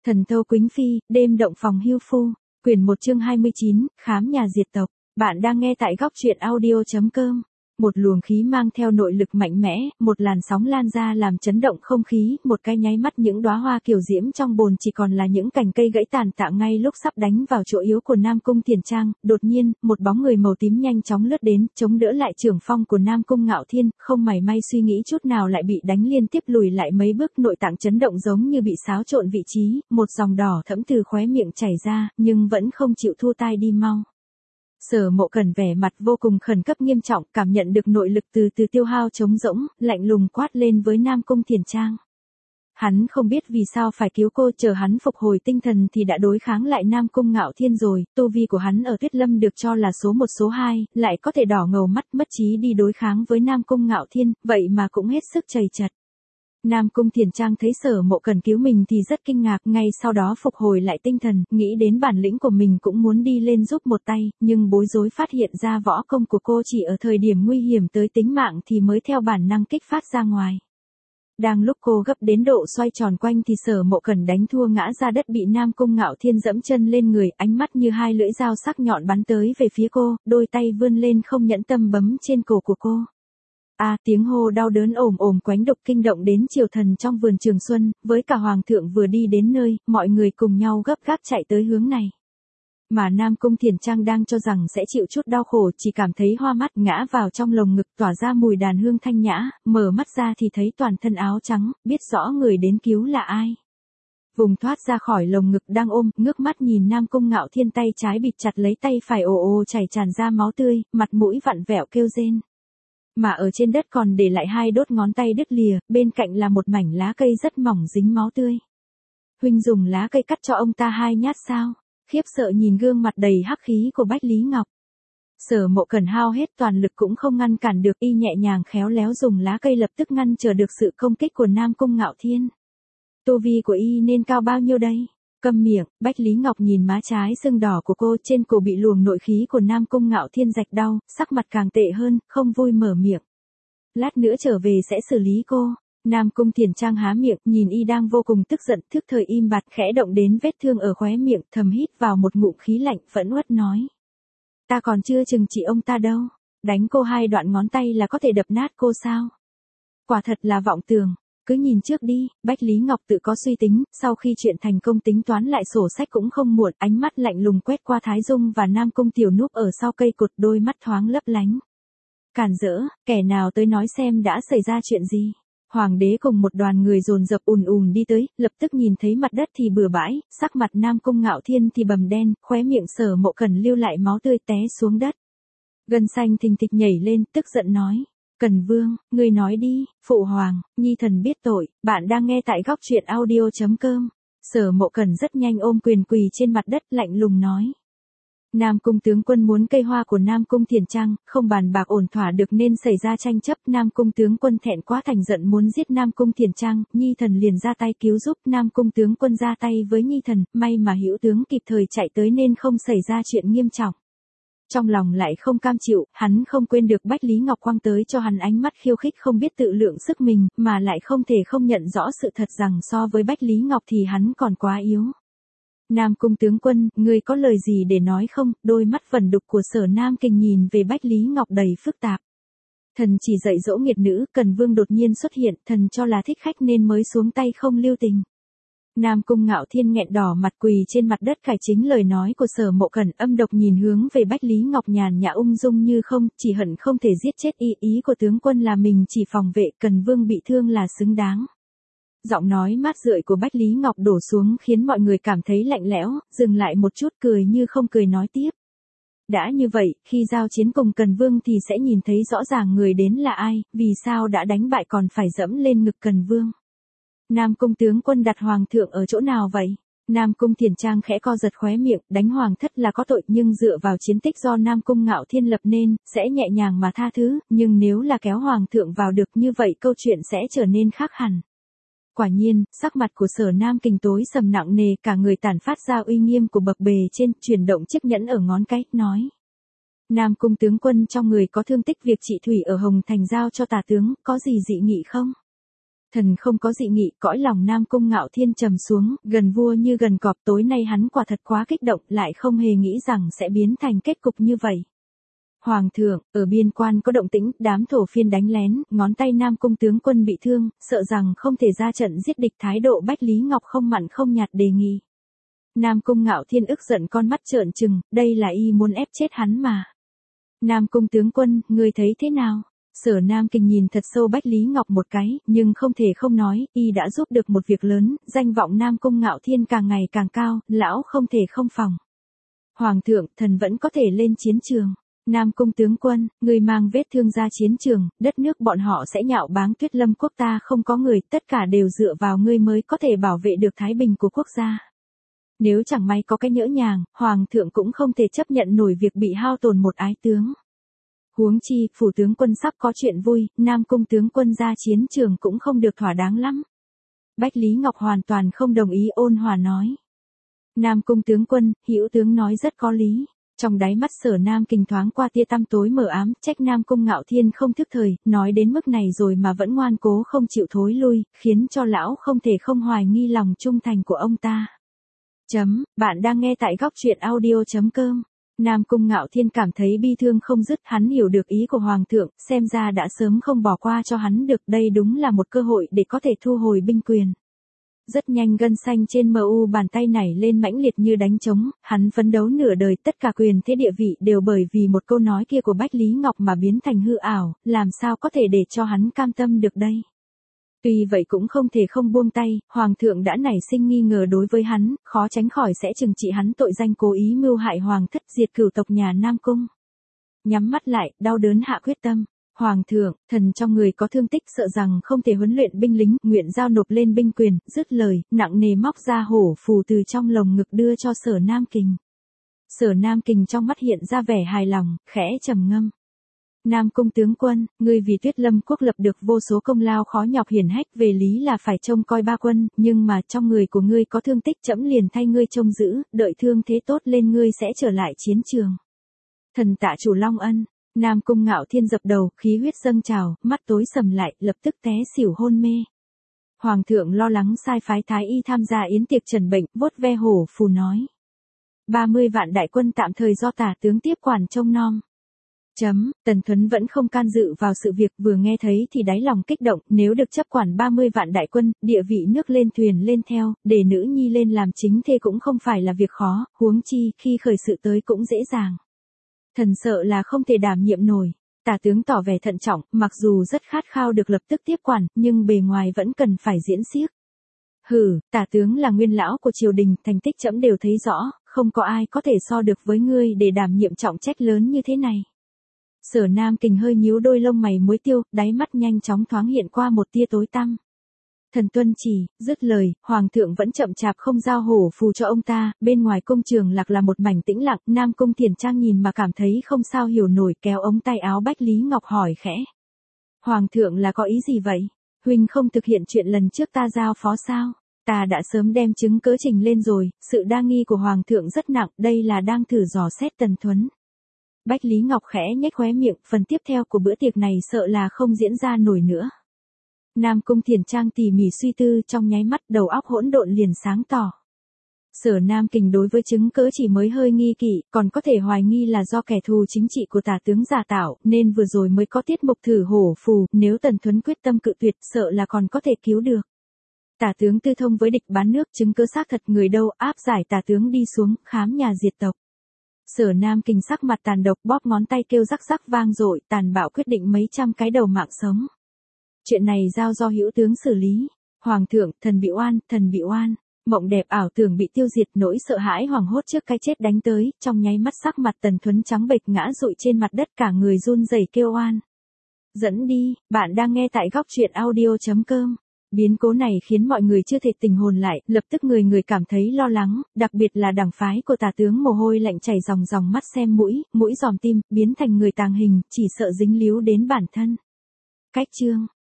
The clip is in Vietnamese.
Thần Thâu Quýnh Phi, đêm động phòng hưu phu, quyển 1 chương 29, khám nhà diệt tộc. Bạn đang nghe tại góc truyện audio.com. Một luồng khí mang theo nội lực mạnh mẽ, một làn sóng lan ra làm chấn động không khí, một cái nháy mắt những đóa hoa kiều diễm trong bồn chỉ còn là những cành cây gãy tàn tạ ngay lúc sắp đánh vào chỗ yếu của Nam Cung Thiền Trang. Đột nhiên, một bóng người màu tím nhanh chóng lướt đến, chống đỡ lại trưởng phong của Nam Cung Ngạo Thiên, không mảy may suy nghĩ chút nào lại bị đánh liên tiếp lùi lại mấy bước, nội tạng chấn động giống như bị xáo trộn vị trí, một dòng đỏ thẫm từ khóe miệng chảy ra, nhưng vẫn không chịu thua tai đi mau. Sở Mộ Cẩn vẻ mặt vô cùng khẩn cấp nghiêm trọng, cảm nhận được nội lực từ từ tiêu hao trống rỗng, lạnh lùng quát lên với Nam Cung Thiền Trang. Hắn không biết vì sao phải cứu cô, chờ hắn phục hồi tinh thần thì đã đối kháng lại Nam Cung Ngạo Thiên rồi, tu vi của hắn ở Tuyết Lâm được cho là số 1 số 2, lại có thể đỏ ngầu mắt mất trí đi đối kháng với Nam Cung Ngạo Thiên, vậy mà cũng hết sức chầy chật. Nam Cung Thiền Trang thấy Sở Mộ Cẩn cứu mình thì rất kinh ngạc, ngay sau đó phục hồi lại tinh thần, nghĩ đến bản lĩnh của mình cũng muốn đi lên giúp một tay, nhưng bối rối phát hiện ra võ công của cô chỉ ở thời điểm nguy hiểm tới tính mạng thì mới theo bản năng kích phát ra ngoài. Đang lúc cô gấp đến độ xoay tròn quanh thì Sở Mộ Cẩn đánh thua ngã ra đất, bị Nam Cung Ngạo Thiên dẫm chân lên người, ánh mắt như hai lưỡi dao sắc nhọn bắn tới về phía cô, đôi tay vươn lên không nhẫn tâm bấm trên cổ của cô. Tiếng hô đau đớn ồm ồm quánh đục kinh động đến triều thần trong vườn Trường Xuân, với cả hoàng thượng vừa đi đến nơi, mọi người cùng nhau gấp gáp chạy tới hướng này. Mà Nam Cung Thiền Trang đang cho rằng sẽ chịu chút đau khổ, chỉ cảm thấy hoa mắt, ngã vào trong lồng ngực tỏa ra mùi đàn hương thanh nhã, mở mắt ra thì thấy toàn thân áo trắng, biết rõ người đến cứu là ai. Vùng thoát ra khỏi lồng ngực đang ôm, ngước mắt nhìn Nam Cung Ngạo Thiên, tay trái bịt chặt lấy tay phải, ồ ồ chảy tràn ra máu tươi, mặt mũi vặn vẹo kêu rên. Mà ở trên đất còn để lại 2 đốt ngón tay đứt lìa, bên cạnh là một mảnh lá cây rất mỏng dính máu tươi. Huynh dùng lá cây cắt cho ông ta 2 nhát sao? Khiếp sợ nhìn gương mặt đầy hắc khí của Bách Lý Ngọc. Sở Mộ Cẩn hao hết toàn lực cũng không ngăn cản được, y nhẹ nhàng khéo léo dùng lá cây lập tức ngăn trở được sự công kích của Nam Cung Ngạo Thiên. Tu vi của y nên cao bao nhiêu đây? Câm miệng, Bách Lý Ngọc nhìn má trái sưng đỏ của cô, trên cổ bị luồng nội khí của Nam Cung Ngạo Thiên rạch đau, sắc mặt càng tệ hơn, không vui mở miệng. Lát nữa trở về sẽ xử lý cô. Nam Cung Thiền Trang há miệng, nhìn y đang vô cùng tức giận, thức thời im bặt, khẽ động đến vết thương ở khóe miệng, thầm hít vào một ngụm khí lạnh, phẫn uất nói. Ta còn chưa chừng trị ông ta đâu, đánh cô 2 đoạn ngón tay là có thể đập nát cô sao? Quả thật là vọng tưởng. Cứ nhìn trước đi, Bách Lý Ngọc tự có suy tính, sau khi chuyện thành công tính toán lại sổ sách cũng không muộn, ánh mắt lạnh lùng quét qua Thái Dung và Nam Cung Tiểu núp ở sau cây cột, đôi mắt thoáng lấp lánh. Cản rỡ, kẻ nào tới nói xem đã xảy ra chuyện gì. Hoàng đế cùng một đoàn người dồn dập ùn ùn đi tới, lập tức nhìn thấy mặt đất thì bừa bãi, sắc mặt Nam Cung Ngạo Thiên thì bầm đen, khóe miệng Sở Mộ Cẩn lưu lại máu tươi té xuống đất. Gân xanh thình thịch nhảy lên, tức giận nói. Cần Vương, ngươi nói đi, phụ hoàng, nhi thần biết tội, bạn đang nghe tại góc truyện audio.com. Sở Mộ Cẩn rất nhanh ôm quyền quỳ trên mặt đất, lạnh lùng nói. Nam Cung tướng quân muốn cây hoa của Nam Cung Thiền Trang, không bàn bạc ổn thỏa được nên xảy ra tranh chấp, Nam Cung tướng quân thẹn quá thành giận muốn giết Nam Cung Thiền Trang, nhi thần liền ra tay cứu giúp. Nam Cung tướng quân ra tay với nhi thần, may mà hữu tướng kịp thời chạy tới nên không xảy ra chuyện nghiêm trọng. Trong lòng lại không cam chịu, hắn không quên được Bách Lý Ngọc quăng tới cho hắn ánh mắt khiêu khích không biết tự lượng sức mình, mà lại không thể không nhận rõ sự thật rằng so với Bách Lý Ngọc thì hắn còn quá yếu. Nam Cung tướng quân, ngươi có lời gì để nói không? Đôi mắt vẩn đục của Sở Nam Kình nhìn về Bách Lý Ngọc đầy phức tạp. Thần chỉ dạy dỗ nghiệt nữ, Cần Vương đột nhiên xuất hiện, thần cho là thích khách nên mới xuống tay không lưu tình. Nam Cung Ngạo Thiên nghẹn đỏ mặt quỳ trên mặt đất cải chính lời nói của Sở Mộ Cẩn, âm độc nhìn hướng về Bách Lý Ngọc nhàn nhã ung dung như không, chỉ hận không thể giết chết y, ý của tướng quân là mình chỉ phòng vệ, Cần Vương bị thương là xứng đáng. Giọng nói mát rượi của Bách Lý Ngọc đổ xuống khiến mọi người cảm thấy lạnh lẽo, dừng lại một chút cười như không cười nói tiếp. Đã như vậy, khi giao chiến cùng Cần Vương thì sẽ nhìn thấy rõ ràng người đến là ai, vì sao đã đánh bại còn phải dẫm lên ngực Cần Vương. Nam Cung tướng quân đặt hoàng thượng ở chỗ nào vậy? Nam Cung Thiền Trang khẽ co giật khóe miệng, đánh hoàng thất là có tội, nhưng dựa vào chiến tích do Nam Cung Ngạo Thiên lập nên, sẽ nhẹ nhàng mà tha thứ, nhưng nếu là kéo hoàng thượng vào được như vậy câu chuyện sẽ trở nên khác hẳn. Quả nhiên, sắc mặt của Sở Nam Kình tối sầm nặng nề, cả người tản phát ra uy nghiêm của bậc bề trên, chuyển động chiếc nhẫn ở ngón cái, nói. Nam Cung tướng quân trong người có thương tích, việc trị thủy ở Hồng Thành giao cho tả tướng, có gì dị nghị không? Thần không có dị nghị, cõi lòng Nam Cung Ngạo Thiên trầm xuống, gần vua như gần cọp, tối nay hắn quả thật quá kích động, lại không hề nghĩ rằng sẽ biến thành kết cục như vậy. Hoàng thượng, ở biên quan có động tĩnh, đám thổ phiên đánh lén, ngón tay Nam Cung tướng quân bị thương, sợ rằng không thể ra trận giết địch, thái độ Bách Lý Ngọc không mặn không nhạt đề nghị. Nam Cung Ngạo Thiên ức giận, con mắt trợn trừng, đây là y muốn ép chết hắn mà. Nam Cung tướng quân, ngươi thấy thế nào? Sở Nam Kình nhìn thật sâu Bách Lý Ngọc một cái, nhưng không thể không nói, y đã giúp được một việc lớn, danh vọng Nam Cung Ngạo Thiên càng ngày càng cao, lão không thể không phòng. Hoàng thượng, thần vẫn có thể lên chiến trường. Nam Cung tướng quân, người mang vết thương ra chiến trường, đất nước bọn họ sẽ nhạo báng Tuyết Lâm quốc ta không có người, tất cả đều dựa vào ngươi mới có thể bảo vệ được thái bình của quốc gia. Nếu chẳng may có cái nhỡ nhàng, Hoàng thượng cũng không thể chấp nhận nổi việc bị hao tổn một ái tướng. Huống chi, phủ tướng quân sắp có chuyện vui, Nam Cung tướng quân ra chiến trường cũng không được thỏa đáng lắm. Bách Lý Ngọc hoàn toàn không đồng ý, ôn hòa nói. Nam Cung tướng quân, hữu tướng nói rất có lý. Trong đáy mắt Sở Nam Kình thoáng qua tia tăm tối mờ ám, trách Nam Cung Ngạo Thiên không thức thời, nói đến mức này rồi mà vẫn ngoan cố không chịu thối lui, khiến cho lão không thể không hoài nghi lòng trung thành của ông ta. Bạn đang nghe tại góc truyện audio.com. Nam Cung Ngạo Thiên cảm thấy bi thương không dứt, hắn hiểu được ý của Hoàng thượng, xem ra đã sớm không bỏ qua cho hắn được, đây đúng là một cơ hội để có thể thu hồi binh quyền. Rất nhanh gân xanh trên mu bàn tay nảy lên mãnh liệt như đánh trống, hắn phấn đấu nửa đời, tất cả quyền thế địa vị đều bởi vì một câu nói kia của Bách Lý Ngọc mà biến thành hư ảo, làm sao có thể để cho hắn cam tâm được đây. Tuy vậy cũng không thể không buông tay, Hoàng thượng đã nảy sinh nghi ngờ đối với hắn, khó tránh khỏi sẽ trừng trị hắn tội danh cố ý mưu hại Hoàng thất, diệt cửu tộc nhà Nam Cung. Nhắm mắt lại, đau đớn hạ quyết tâm. Hoàng thượng, thần trong người có thương tích, sợ rằng không thể huấn luyện binh lính, nguyện giao nộp lên binh quyền, dứt lời, nặng nề móc ra hổ phù từ trong lồng ngực đưa cho Sở Nam Kình. Sở Nam Kình trong mắt hiện ra vẻ hài lòng, khẽ trầm ngâm. Nam Cung tướng quân, ngươi vì Tuyết Lâm quốc lập được vô số công lao khó nhọc hiển hách, về lý là phải trông coi ba quân, nhưng mà trong người của ngươi có thương tích, trẫm liền thay ngươi trông giữ, đợi thương thế tốt lên ngươi sẽ trở lại chiến trường. Thần tạ chủ long ân. Nam Cung Ngạo Thiên dập đầu, khí huyết dâng trào, mắt tối sầm lại, lập tức té xỉu hôn mê. Hoàng thượng lo lắng sai phái thái y tham gia yến tiệc trần bệnh, vuốt ve hổ phù nói. 30 vạn đại quân tạm thời do tả tướng tiếp quản trông nom. Tần Thuấn vẫn không can dự vào sự việc, vừa nghe thấy thì đáy lòng kích động, nếu được chấp quản 30 vạn đại quân, địa vị nước lên thuyền lên theo, để nữ nhi lên làm chính thê cũng không phải là việc khó, huống chi khi khởi sự tới cũng dễ dàng. Thần sợ là không thể đảm nhiệm nổi. Tả tướng tỏ vẻ thận trọng, mặc dù rất khát khao được lập tức tiếp quản, nhưng bề ngoài vẫn cần phải diễn xiếc. Hừ, tả tướng là nguyên lão của triều đình, thành tích trẫm đều thấy rõ, không có ai có thể so được với ngươi để đảm nhiệm trọng trách lớn như thế này. Sở Nam Kình hơi nhíu đôi lông mày muối tiêu, đáy mắt nhanh chóng thoáng hiện qua một tia tối tăm. Thần tuân chỉ, dứt lời, Hoàng thượng vẫn chậm chạp không giao hổ phù cho ông ta, bên ngoài cung trường lạc là một mảnh tĩnh lặng, Nam Cung Thiền Trang nhìn mà cảm thấy không sao hiểu nổi, kéo ống tay áo Bách Lý Ngọc hỏi khẽ. Hoàng thượng là có ý gì vậy? Huynh không thực hiện chuyện lần trước ta giao phó sao? Ta đã sớm đem chứng cớ trình lên rồi, sự đa nghi của Hoàng thượng rất nặng, đây là đang thử dò xét Tần Thuấn. Bách Lý Ngọc khẽ nhếch khóe miệng, phần tiếp theo của bữa tiệc này sợ là không diễn ra nổi nữa. Nam Cung Thiền Trang tỉ mỉ suy tư, trong nháy mắt đầu óc hỗn độn liền sáng tỏ. Sở Nam Kình đối với chứng cớ chỉ mới hơi nghi kỵ, còn có thể hoài nghi là do kẻ thù chính trị của tả tướng giả tạo, nên vừa rồi mới có tiết mục thử hổ phù, nếu Tần Thuấn quyết tâm cự tuyệt, sợ là còn có thể cứu được. Tả tướng tư thông với địch bán nước, chứng cớ xác thật người đâu, áp giải tả tướng đi xuống, khám nhà diệt tộc. Sở Nam Kình sắc mặt tàn độc, bóp ngón tay kêu rắc rắc vang dội, tàn bạo quyết định mấy trăm cái đầu mạng sống. Chuyện này giao do hữu tướng xử lý. Hoàng thượng, thần bị oan, thần bị oan. Mộng đẹp ảo tưởng bị tiêu diệt, nỗi sợ hãi hoảng hốt trước cái chết đánh tới, trong nháy mắt sắc mặt Tần Thuấn trắng bệch ngã rụi trên mặt đất, cả người run rẩy kêu oan. Dẫn đi, bạn đang nghe tại góc truyện audio.com. Biến cố này khiến mọi người chưa thể tỉnh hồn lại, lập tức người người cảm thấy lo lắng, đặc biệt là đảng phái của tả tướng mồ hôi lạnh chảy ròng ròng, mắt xem mũi giòm tim, biến thành người tàng hình, chỉ sợ dính líu đến bản thân. Cách chương